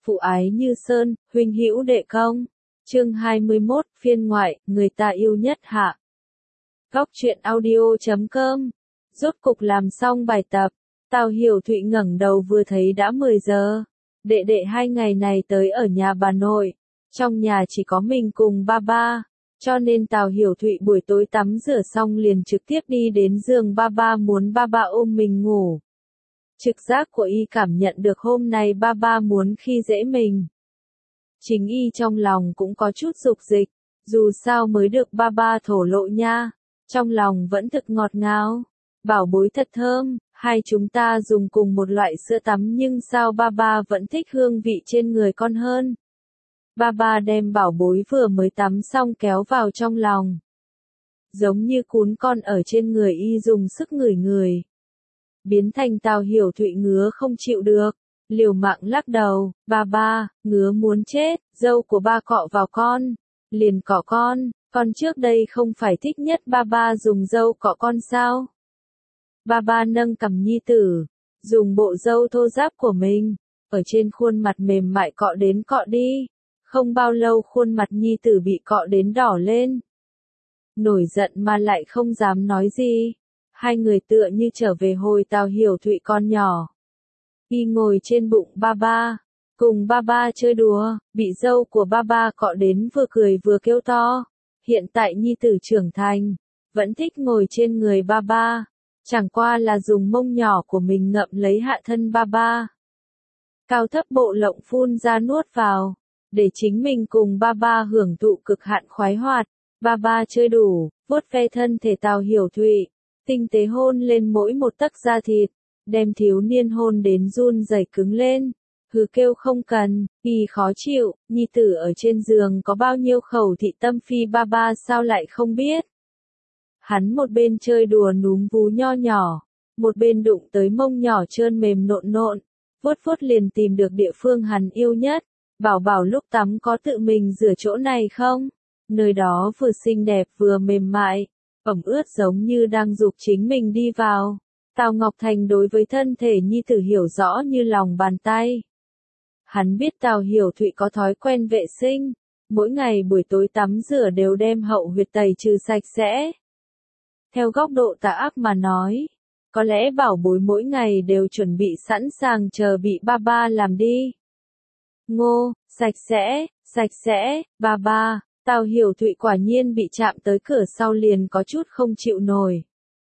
Phụ ái như sơn, huynh hữu đệ công. Chương 21, phiên ngoại, người ta yêu nhất hạ. Góc truyện audio.com. Rốt cục làm xong bài tập, Tào Hiểu Thụy ngẩng đầu vừa thấy đã 10 giờ. Đệ đệ 2 ngày này tới ở nhà bà nội, trong nhà chỉ có mình cùng ba ba, cho nên Tào Hiểu Thụy buổi tối tắm rửa xong liền trực tiếp đi đến giường ba ba, muốn ba ba ôm mình ngủ. Trực giác của y cảm nhận được hôm nay ba ba muốn khi dễ mình. Chính y trong lòng cũng có chút dục dịch, dù sao mới được ba ba thổ lộ nha, trong lòng vẫn thực ngọt ngào. Bảo bối thật thơm, hai chúng ta dùng cùng một loại sữa tắm nhưng sao ba ba vẫn thích hương vị trên người con hơn. Ba ba đem bảo bối vừa mới tắm xong kéo vào trong lòng. Giống như cún con ở trên người y dùng sức ngửi người. Biến thành Tào Hiểu Thụy ngứa không chịu được, liều mạng lắc đầu, ba ba, ngứa muốn chết, dâu của ba cọ vào con, liền cọ con trước đây không phải thích nhất ba ba dùng dâu cọ con sao? Ba ba nâng cằm nhi tử, dùng bộ râu thô ráp của mình, ở trên khuôn mặt mềm mại cọ đến cọ đi, không bao lâu khuôn mặt nhi tử bị cọ đến đỏ lên. Nổi giận mà lại không dám nói gì. Hai người tựa như trở về hồi Tào Hiểu Thụy con nhỏ. Y ngồi trên bụng ba ba, cùng ba ba chơi đùa, bị dâu của ba ba cọ đến vừa cười vừa kêu to. Hiện tại nhi tử trưởng thành, vẫn thích ngồi trên người ba ba, chẳng qua là dùng mông nhỏ của mình ngậm lấy hạ thân ba ba. Cao thấp bộ lộng phun ra nuốt vào, để chính mình cùng ba ba hưởng thụ cực hạn khoái hoạt. Ba ba chơi đủ, vuốt ve thân thể Tào Hiểu Thụy, tinh tế hôn lên mỗi một tấc da thịt, đem thiếu niên hôn đến run rẩy cứng lên. Hừ kêu không cần, y khó chịu, nhi tử ở trên giường có bao nhiêu khẩu thị tâm phi ba ba sao lại không biết. Hắn một bên chơi đùa núm vú nho nhỏ, một bên đụng tới mông nhỏ trơn mềm nộn nộn, vuốt vuốt liền tìm được địa phương hắn yêu nhất. Bảo bảo lúc tắm có tự mình rửa chỗ này không? Nơi đó vừa xinh đẹp vừa mềm mại, ẩm ướt giống như đang giục chính mình đi vào. Tào Ngọc Thành đối với thân thể nhi tử hiểu rõ như lòng bàn tay. Hắn biết Tào Hiểu Thụy có thói quen vệ sinh, mỗi ngày buổi tối tắm rửa đều đem hậu huyệt tẩy trừ sạch sẽ. Theo góc độ tà ác mà nói, có lẽ bảo bối mỗi ngày đều chuẩn bị sẵn sàng chờ bị ba ba làm đi. Ngô, sạch sẽ, ba ba. Tào Hiểu Thụy quả nhiên bị chạm tới cửa sau liền có chút không chịu nổi.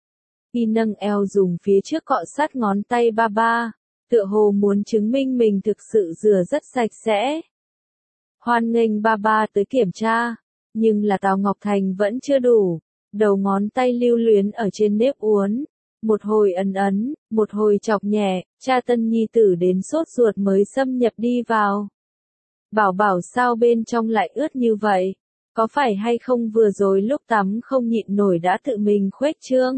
Y nâng eo dùng phía trước cọ sát ngón tay ba ba, tựa hồ muốn chứng minh mình thực sự rửa rất sạch sẽ. Hoan nghênh ba ba tới kiểm tra, nhưng là Tào Ngọc Thành vẫn chưa đủ, đầu ngón tay lưu luyến ở trên nếp uốn, một hồi ấn, một hồi chọc nhẹ, cha tân nhi tử đến sốt ruột mới xâm nhập đi vào. Bảo bảo sao bên trong lại ướt như vậy? Có phải hay không vừa rồi lúc tắm không nhịn nổi đã tự mình khuếch trương?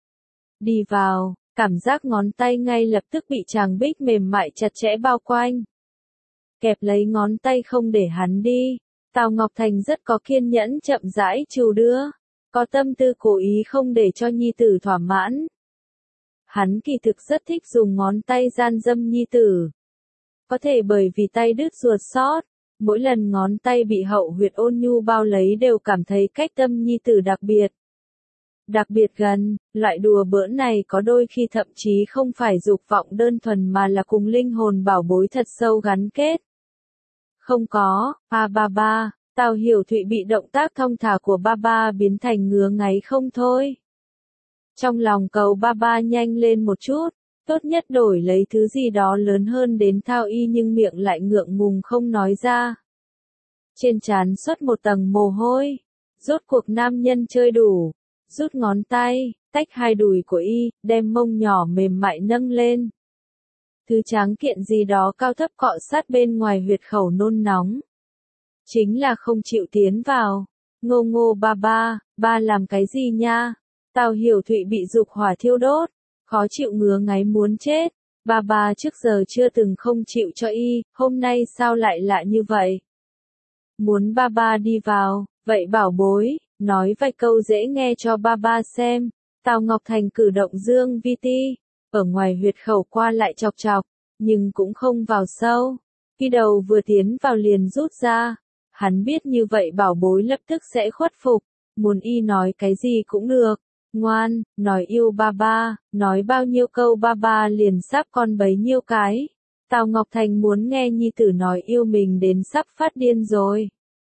Đi vào, cảm giác ngón tay ngay lập tức bị chàng bích mềm mại chặt chẽ bao quanh. Kẹp lấy ngón tay không để hắn đi, Tào Ngọc Thành rất có kiên nhẫn chậm rãi trù đưa, có tâm tư cố ý không để cho nhi tử thỏa mãn. Hắn kỳ thực rất thích dùng ngón tay gian dâm nhi tử. Có thể bởi vì tay đứt ruột sót, mỗi lần ngón tay bị hậu huyệt ôn nhu bao lấy đều cảm thấy cách tâm nhi tử đặc biệt gần. Loại đùa bỡn này có đôi khi thậm chí không phải dục vọng đơn thuần mà là cùng linh hồn bảo bối thật sâu gắn kết. Không có, ba ba, Tào Hiểu Thụy bị động tác thong thả của ba ba biến thành ngứa ngáy không thôi. Trong lòng cầu ba ba nhanh lên một chút, tốt nhất đổi lấy thứ gì đó lớn hơn đến thao y, nhưng miệng lại ngượng ngùng không nói ra. Trên trán xuất một tầng mồ hôi, rốt cuộc nam nhân chơi đủ, rút ngón tay, tách hai đùi của y, đem mông nhỏ mềm mại nâng lên. Thứ tráng kiện gì đó cao thấp cọ sát bên ngoài huyệt khẩu nôn nóng. Chính là không chịu tiến vào. Ngô ba ba làm cái gì nha? Tào Hiểu Thụy bị dục hỏa thiêu đốt, khó chịu ngứa ngáy muốn chết. Ba ba trước giờ chưa từng không chịu cho y, hôm nay sao lại lạ như vậy? Muốn ba ba đi vào, vậy bảo bối, nói vài câu dễ nghe cho ba ba xem. Tào Ngọc Thành cử động dương vi ti, ở ngoài huyệt khẩu qua lại chọc chọc, nhưng cũng không vào sâu. Khi đầu vừa tiến vào liền rút ra. Hắn biết như vậy bảo bối lập tức sẽ khuất phục, muốn y nói cái gì cũng được. Ngoan, nói yêu ba ba, nói bao nhiêu câu ba ba liền sắp con bấy nhiêu cái. Tào Ngọc Thành muốn nghe nhi tử nói yêu mình đến sắp phát điên rồi.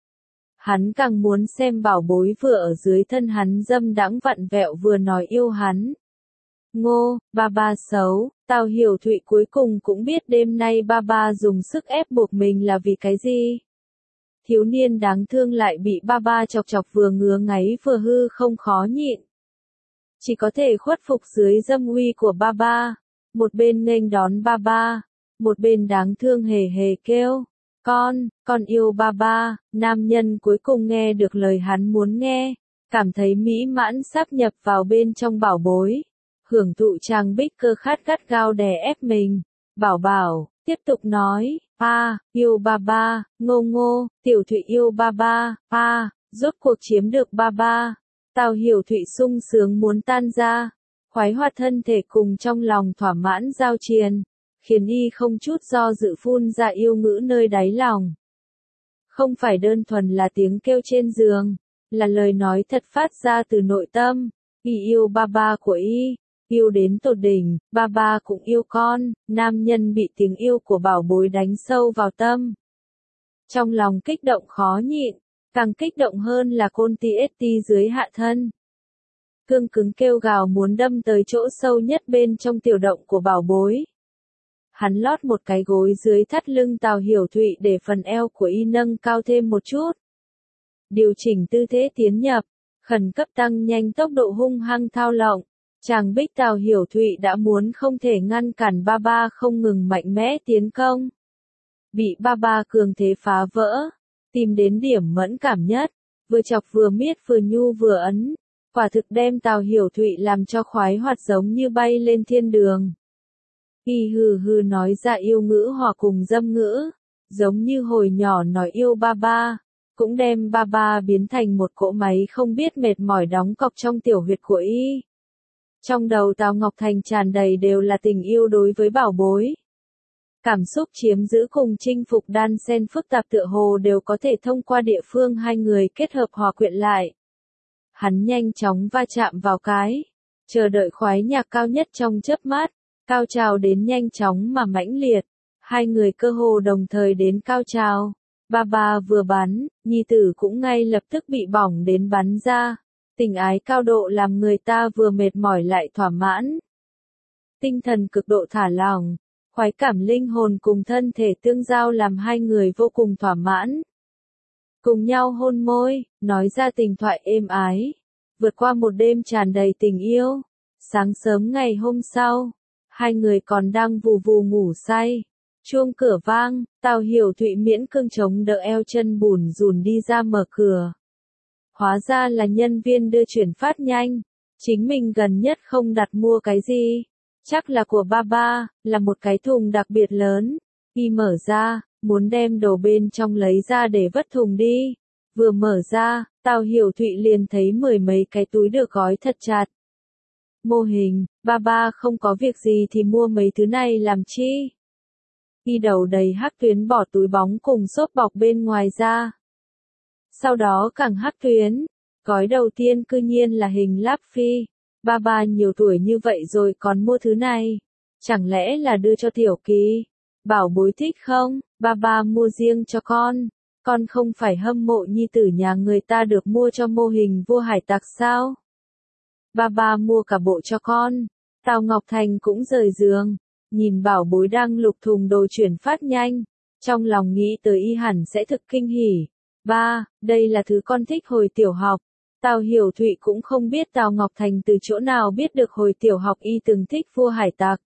Hắn càng muốn xem bảo bối vừa ở dưới thân hắn dâm đãng vặn vẹo vừa nói yêu hắn. Ngô, ba ba xấu, Tào Hiểu Thụy cuối cùng cũng biết đêm nay ba ba dùng sức ép buộc mình là vì cái gì. Thiếu niên đáng thương lại bị ba ba chọc chọc vừa ngứa ngáy vừa hư không khó nhịn. Chỉ có thể khuất phục dưới dâm uy của ba ba. Một bên nghênh đón ba ba, một bên đáng thương hề hề kêu. Con yêu ba ba. Nam nhân cuối cùng nghe được lời hắn muốn nghe, cảm thấy mỹ mãn sáp nhập vào bên trong bảo bối. Hưởng thụ trang bích cơ khát gắt gao đè ép mình. Bảo bảo, tiếp tục nói, yêu ba ba, Ngô Ngô, Tiểu Thụy yêu ba ba, rốt cuộc chiếm được ba ba. Tào Hiểu Thụy sung sướng muốn tan ra, khoái hoạt thân thể cùng trong lòng thỏa mãn giao triền, khiến y không chút do dự phun ra yêu ngữ nơi đáy lòng. Không phải đơn thuần là tiếng kêu trên giường, là lời nói thật phát ra từ nội tâm. Y yêu ba ba của y, yêu đến tột đỉnh, ba ba cũng yêu con. Nam nhân bị tiếng yêu của bảo bối đánh sâu vào tâm. Trong lòng kích động khó nhịn, càng kích động hơn là côn TST dưới hạ thân. Cương cứng kêu gào muốn đâm tới chỗ sâu nhất bên trong tiểu động của bảo bối. Hắn lót một cái gối dưới thắt lưng Tào Hiểu Thụy để phần eo của y nâng cao thêm một chút. Điều chỉnh tư thế tiến nhập, khẩn cấp tăng nhanh tốc độ hung hăng thao lộng. Chàng bích Tào Hiểu Thụy đã muốn không thể ngăn cản ba ba không ngừng mạnh mẽ tiến công. Bị ba ba cường thế phá vỡ, tìm đến điểm mẫn cảm nhất, vừa chọc vừa miết vừa nhu vừa ấn, quả thực đem Tào Hiểu Thụy làm cho khoái hoạt giống như bay lên thiên đường. Y hừ hừ nói ra yêu ngữ hòa cùng dâm ngữ, giống như hồi nhỏ nói yêu ba ba, cũng đem ba ba biến thành một cỗ máy không biết mệt mỏi đóng cọc trong tiểu huyệt của y. Trong đầu Tào Ngọc Thành tràn đầy đều là tình yêu đối với bảo bối. Cảm xúc chiếm giữ cùng chinh phục đan xen phức tạp tựa hồ đều có thể thông qua địa phương hai người kết hợp hòa quyện lại. Hắn nhanh chóng va chạm vào cái, chờ đợi khoái nhạc cao nhất trong chớp mắt, cao trào đến nhanh chóng mà mãnh liệt. Hai người cơ hồ đồng thời đến cao trào. Ba ba vừa bắn, nhi tử cũng ngay lập tức bị bỏng đến bắn ra. Tình ái cao độ làm người ta vừa mệt mỏi lại thỏa mãn. Tinh thần cực độ thả lỏng, khoái cảm linh hồn cùng thân thể tương giao làm hai người vô cùng thỏa mãn. Cùng nhau hôn môi, nói ra tình thoại êm ái, vượt qua một đêm tràn đầy tình yêu. Sáng sớm ngày hôm sau, hai người còn đang vù vù ngủ say. Chuông cửa vang, Tào Hiểu Thụy miễn cưỡng chống đỡ eo chân bủn rủn đi ra mở cửa. Hóa ra là nhân viên đưa chuyển phát nhanh, chính mình gần nhất không đặt mua cái gì. Chắc là của ba ba, là một cái thùng đặc biệt lớn. Y mở ra, muốn đem đồ bên trong lấy ra để vất thùng đi. Vừa mở ra, Tào Hiểu Thụy liền thấy mười mấy cái túi được gói thật chặt. Mô hình, ba ba không có việc gì thì mua mấy thứ này làm chi? Y đầu đầy hắc tuyến bỏ túi bóng cùng xốp bọc bên ngoài ra. Sau đó càng hắc tuyến, gói đầu tiên cư nhiên là hình láp phi. Ba ba nhiều tuổi như vậy rồi còn mua thứ này. Chẳng lẽ là đưa cho Tiểu Kỳ? Bảo bối thích không? Ba ba mua riêng cho con không phải hâm mộ nhi tử nhà người ta được mua cho mô hình vua hải tặc sao? Ba ba mua cả bộ cho con. Tào Ngọc Thành cũng rời giường, nhìn bảo bối đang lục thùng đồ chuyển phát nhanh, trong lòng nghĩ tới y hẳn sẽ thực kinh hỉ. Ba, đây là thứ con thích hồi tiểu học. Tào Hiểu Thụy cũng không biết Tào Ngọc Thành từ chỗ nào biết được hồi tiểu học y từng thích vua hải tặc.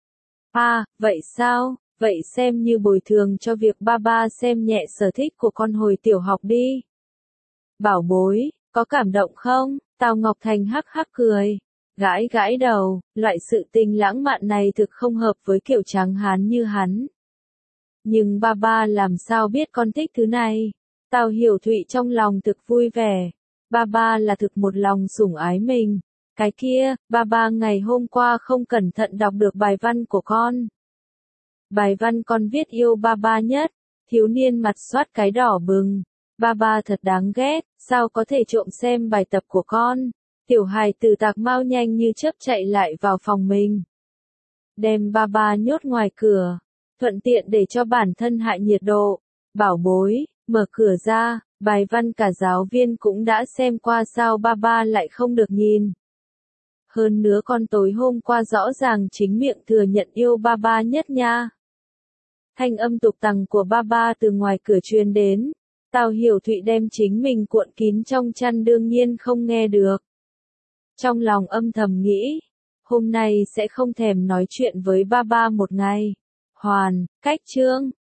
Vậy sao? Vậy xem như bồi thường cho việc ba ba xem nhẹ sở thích của con hồi tiểu học đi. Bảo bối, có cảm động không? Tào Ngọc Thành hắc hắc cười, gãi gãi đầu, loại sự tình lãng mạn này thực không hợp với kiểu tráng hán như hắn. Nhưng ba ba làm sao biết con thích thứ này? Tào Hiểu Thụy trong lòng thực vui vẻ. Ba ba là thực một lòng sủng ái mình. Cái kia, ba ba ngày hôm qua không cẩn thận đọc được bài văn của con. Bài văn con viết yêu ba ba nhất, Thiếu niên mặt soát cái đỏ bừng. Ba thật đáng ghét, sao có thể trộm xem bài tập của con. Tiểu hài tử Tạc Mao nhanh như chớp chạy lại vào phòng mình. Đem ba nhốt ngoài cửa, thuận tiện để cho bản thân hạ nhiệt độ. Bảo bối, mở cửa ra, bài văn cả giáo viên cũng đã xem qua, sao ba lại không được nhìn. Hơn nữa con tối hôm qua rõ ràng chính miệng thừa nhận yêu ba nhất nha. Thanh âm tục tằng của ba từ ngoài cửa truyền đến. Tào Hiểu Thụy đem chính mình cuộn kín trong chăn đương nhiên không nghe được. Trong lòng âm thầm nghĩ, hôm nay sẽ không thèm nói chuyện với ba một ngày. Hoàn, cách chương.